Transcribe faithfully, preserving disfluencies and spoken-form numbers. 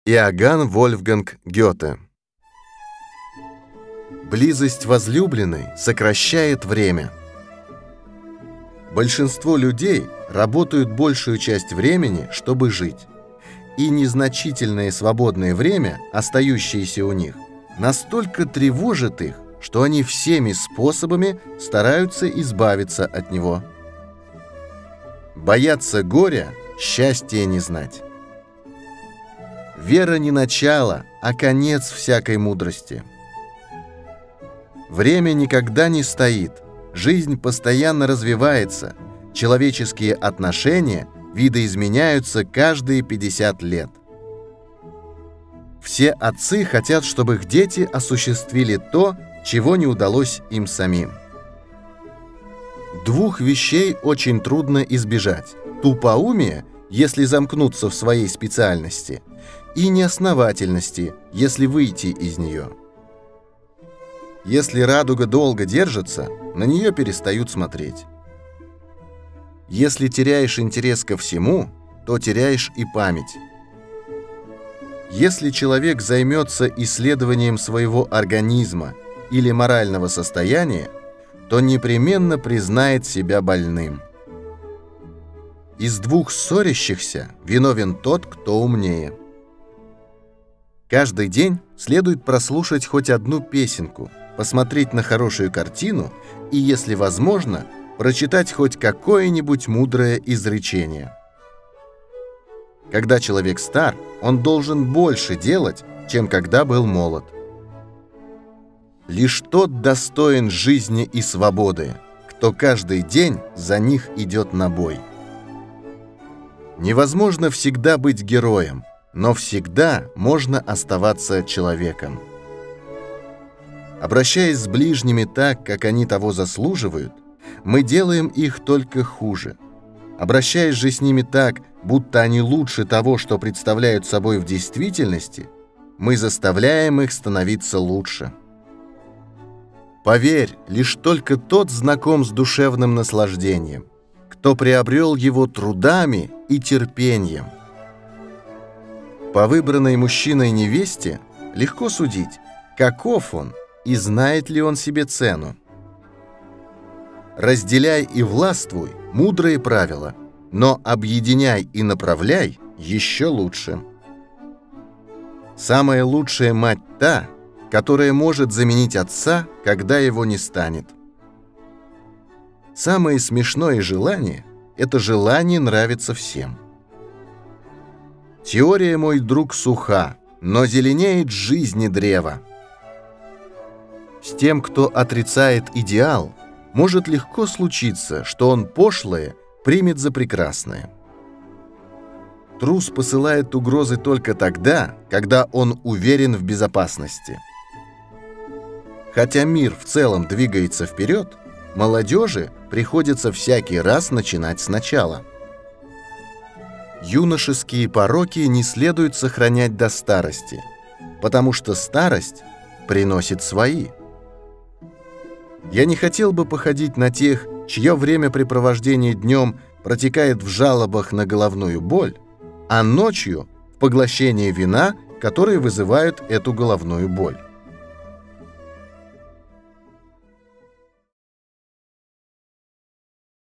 Иоганн Вольфганг Гёте. Близость возлюбленной сокращает время. Большинство людей работают большую часть времени, чтобы жить. И незначительное свободное время, остающееся у них, настолько тревожит их, что они всеми способами стараются избавиться от него. Бояться горя, счастья не знать. Вера не начало, а конец всякой мудрости. Время никогда не стоит, жизнь постоянно развивается, человеческие отношения видоизменяются каждые пятьдесят лет. Все отцы хотят, чтобы их дети осуществили то, чего не удалось им самим. Двух вещей очень трудно избежать: тупоумия, если замкнуться в своей специальности, и неосновательности, если выйти из нее. Если радуга долго держится, на нее перестают смотреть. Если теряешь интерес ко всему, то теряешь и память. Если человек займется исследованием своего организма или морального состояния, то непременно признает себя больным. Из двух ссорящихся виновен тот, кто умнее. Каждый день следует прослушать хоть одну песенку, посмотреть на хорошую картину и, если возможно, прочитать хоть какое-нибудь мудрое изречение. Когда человек стар, он должен больше делать, чем когда был молод. Лишь тот достоин жизни и свободы, кто каждый день за них идет на бой. Невозможно всегда быть героем, но всегда можно оставаться человеком. Обращаясь с ближними так, как они того заслуживают, мы делаем их только хуже. Обращаясь же с ними так, будто они лучше того, что представляют собой в действительности, мы заставляем их становиться лучше. Поверь, лишь только тот знаком с душевным наслаждением, кто приобрел его трудами и терпением. По выбранной мужчиной невесте легко судить, каков он и знает ли он себе цену. Разделяй и властвуй – мудрые правила, но объединяй и направляй – еще лучше. Самая лучшая мать та, которая может заменить отца, когда его не станет. Самое смешное желание – это желание нравиться всем. Теория, мой друг, суха, но зеленеет жизни древо. С тем, кто отрицает идеал, может легко случиться, что он пошлое примет за прекрасное. Трус посылает угрозы только тогда, когда он уверен в безопасности. Хотя мир в целом двигается вперед, молодежи приходится всякий раз начинать сначала. Юношеские пороки не следует сохранять до старости, потому что старость приносит свои. Я не хотел бы походить на тех, чье времяпрепровождение днем протекает в жалобах на головную боль, а ночью в поглощении вина, которые вызывают эту головную боль.